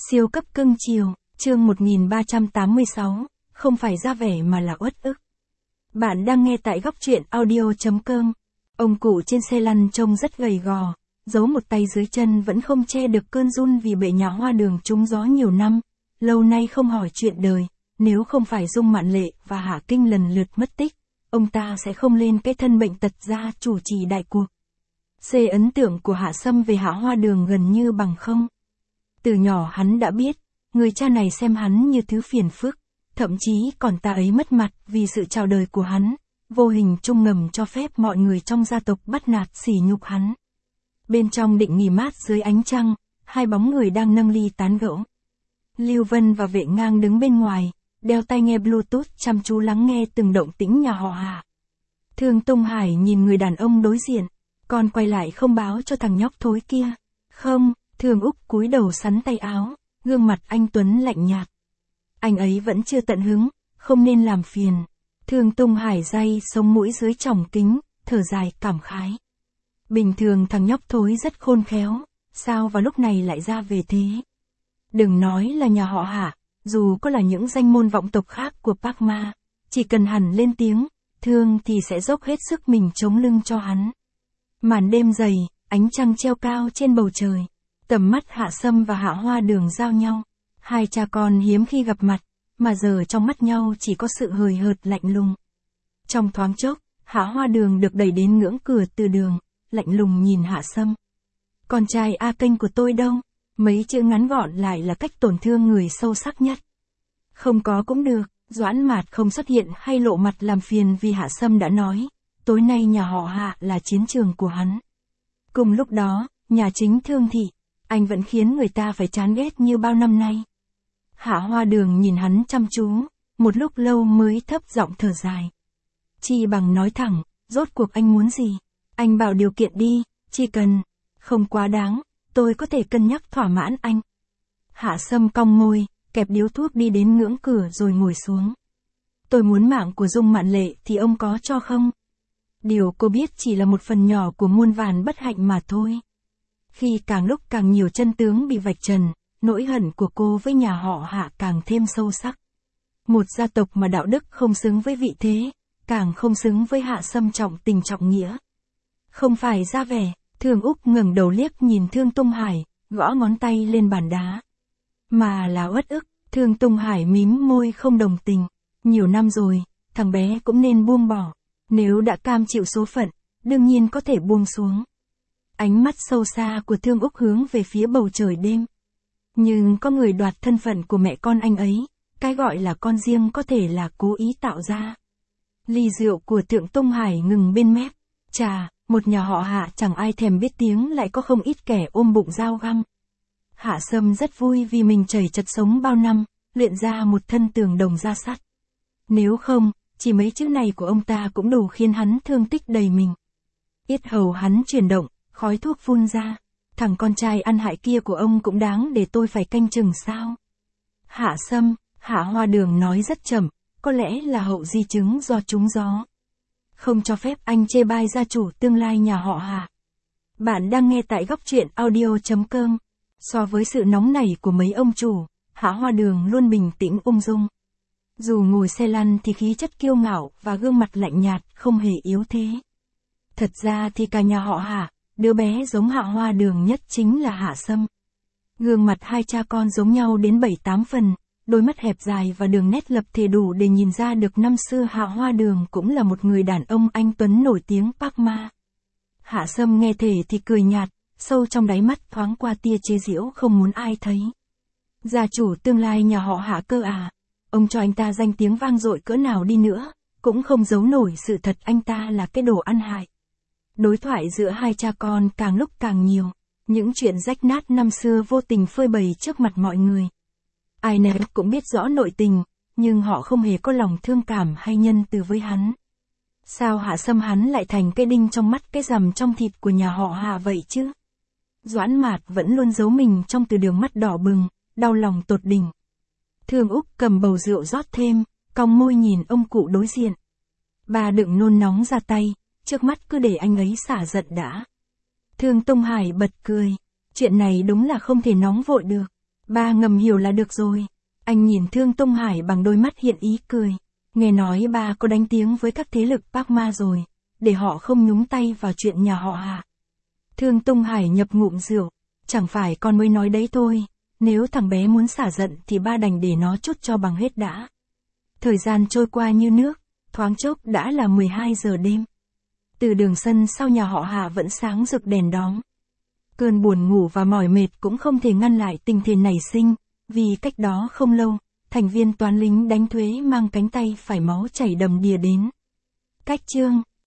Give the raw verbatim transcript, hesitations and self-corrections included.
Siêu cấp cưng chiều, chương một nghìn ba trăm tám mươi sáu, không phải ra vẻ mà là uất ức. Bạn đang nghe tại góc truyện audio chấm com. Ông cụ trên xe lăn trông rất gầy gò, giấu một tay dưới chân vẫn không che được cơn run vì bệ nhà hoa đường trúng gió nhiều năm, lâu nay không hỏi chuyện đời, nếu không phải Dung Mạn Lệ và Hạ Kinh lần lượt mất tích, ông ta sẽ không lên cái thân bệnh tật ra chủ trì đại cuộc. C ấn tượng của Hạ Sâm về Hạ Hoa Đường gần như bằng không. Từ nhỏ hắn đã biết, người cha này xem hắn như thứ phiền phức, thậm chí còn ta ấy mất mặt vì sự chào đời của hắn, vô hình trung ngầm cho phép mọi người trong gia tộc bắt nạt sỉ nhục hắn. Bên trong định nghỉ mát dưới ánh trăng, hai bóng người đang nâng ly tán gẫu. Lưu Vân và Vệ Ngang đứng bên ngoài, đeo tai nghe Bluetooth chăm chú lắng nghe từng động tĩnh nhà họ Hạ. Thương Tung Hải nhìn người đàn ông đối diện, còn quay lại không báo cho thằng nhóc thối kia. Không, Thương Úc cúi đầu sắn tay áo, gương mặt anh tuấn lạnh nhạt. Anh ấy vẫn chưa tận hứng, không nên làm phiền. Thương Tung Hải day sống mũi dưới tròng kính, thở dài cảm khái. Bình thường thằng nhóc thối rất khôn khéo, sao vào lúc này lại ra về thế? Đừng nói là nhà họ Hạ, dù có là những danh môn vọng tộc khác của Park Ma, chỉ cần hẳn lên tiếng, Thương thì sẽ dốc hết sức mình chống lưng cho hắn. Màn đêm dày, ánh trăng treo cao trên bầu trời. Tầm mắt Hạ Sâm và Hạ Hoa Đường giao nhau. Hai cha con hiếm khi gặp mặt, mà giờ trong mắt nhau chỉ có sự hời hợt lạnh lùng. Trong thoáng chốc, Hạ Hoa Đường được đẩy đến ngưỡng cửa từ đường, lạnh lùng nhìn Hạ Sâm. Con trai A Kênh của tôi đâu? Mấy chữ ngắn gọn lại là cách tổn thương người sâu sắc nhất. Không có cũng được, Doãn Mạt không xuất hiện hay lộ mặt làm phiền vì Hạ Sâm đã nói, tối nay nhà họ Hạ là chiến trường của hắn. Cùng lúc đó, nhà chính Thương thị, anh vẫn khiến người ta phải chán ghét như bao năm nay. Hạ Hoa Đường nhìn hắn chăm chú, một lúc lâu mới thấp giọng thở dài. Chi bằng nói thẳng, rốt cuộc anh muốn gì? Anh bảo điều kiện đi, chỉ cần, không quá đáng, tôi có thể cân nhắc thỏa mãn anh. Hạ Sâm cong môi, kẹp điếu thuốc đi đến ngưỡng cửa rồi ngồi xuống. Tôi muốn mạng của Dung Mạn Lệ thì ông có cho không? Điều cô biết chỉ là một phần nhỏ của muôn vàn bất hạnh mà thôi. Khi càng lúc càng nhiều chân tướng bị vạch trần, nỗi hận của cô với nhà họ Hạ càng thêm sâu sắc. Một gia tộc mà đạo đức không xứng với vị thế, càng không xứng với Hạ Sâm trọng tình trọng nghĩa. Không phải ra vẻ, Thương Úc ngẩng đầu liếc nhìn Thương Tung Hải, gõ ngón tay lên bàn đá. Mà là uất ức, Thương Tung Hải mím môi không đồng tình. Nhiều năm rồi, thằng bé cũng nên buông bỏ. Nếu đã cam chịu số phận, đương nhiên có thể buông xuống. Ánh mắt sâu xa của Thương Úc hướng về phía bầu trời đêm. Nhưng có người đoạt thân phận của mẹ con anh ấy, cái gọi là con riêng có thể là cố ý tạo ra. Ly rượu của Thượng Tung Hải ngừng bên mép. Chà, một nhà họ Hạ chẳng ai thèm biết tiếng lại có không ít kẻ ôm bụng dao găm. Hạ Sâm rất vui vì mình chảy chật sống bao năm, luyện ra một thân tường đồng da sắt. Nếu không, chỉ mấy chữ này của ông ta cũng đủ khiến hắn thương tích đầy mình. Yết hầu hắn chuyển động, khói thuốc phun ra. Thằng con trai ăn hại kia của ông cũng đáng để tôi phải canh chừng sao? Hạ Sâm, Hạ Hoa Đường nói rất chậm, có lẽ là hậu di chứng do trúng gió. Không cho phép anh chê bai gia chủ tương lai nhà họ Hạ. Bạn đang nghe tại góc truyện audio chấm com. So với sự nóng nảy của mấy ông chủ, Hạ Hoa Đường luôn bình tĩnh ung dung. Dù ngồi xe lăn thì khí chất kiêu ngạo và gương mặt lạnh nhạt không hề yếu thế. Thật ra thì cả nhà họ Hạ, đứa bé giống Hạ Hoa Đường nhất chính là Hạ Sâm. Gương mặt hai cha con giống nhau đến bảy tám phần, đôi mắt hẹp dài và đường nét lập thể đủ để nhìn ra được năm xưa Hạ Hoa Đường cũng là một người đàn ông anh tuấn nổi tiếng Park Ma. Hạ Sâm nghe thể thì cười nhạt, sâu trong đáy mắt thoáng qua tia chế giễu không muốn ai thấy. Gia chủ tương lai nhà họ Hạ cơ à, ông cho anh ta danh tiếng vang dội cỡ nào đi nữa, cũng không giấu nổi sự thật anh ta là cái đồ ăn hại. Đối thoại giữa hai cha con càng lúc càng nhiều, những chuyện rách nát năm xưa vô tình phơi bày trước mặt mọi người. Ai nấy cũng biết rõ nội tình, nhưng họ không hề có lòng thương cảm hay nhân từ với hắn. Sao Hạ Sâm hắn lại thành cái đinh trong mắt cái rằm trong thịt của nhà họ Hạ vậy chứ? Doãn Mạt vẫn luôn giấu mình trong từ đường mắt đỏ bừng, đau lòng tột đỉnh. Thương Úc cầm bầu rượu rót thêm, cong môi nhìn ông cụ đối diện. Bà đừng nôn nóng ra tay, trước mắt cứ để anh ấy xả giận đã. Thương Tung Hải bật cười, chuyện này đúng là không thể nóng vội được. Ba ngầm hiểu là được rồi. Anh nhìn Thương Tông Hải bằng đôi mắt hiện ý cười. Nghe nói ba có đánh tiếng với các thế lực Park Ma rồi, để họ không nhúng tay vào chuyện nhà họ Hạ. Thương Tông Hải nhập ngụm rượu. Chẳng phải con mới nói đấy thôi. Nếu thằng bé muốn xả giận thì ba đành để nó trút cho bằng hết đã. Thời gian trôi qua như nước, thoáng chốc đã là mười hai giờ đêm. Từ đường sân sau nhà họ Hạ vẫn sáng rực đèn đóm. Cơn buồn ngủ và mỏi mệt cũng không thể ngăn lại tình thế nảy sinh, vì cách đó không lâu, thành viên toán lính đánh thuế mang cánh tay phải máu chảy đầm đìa đến. Cách chương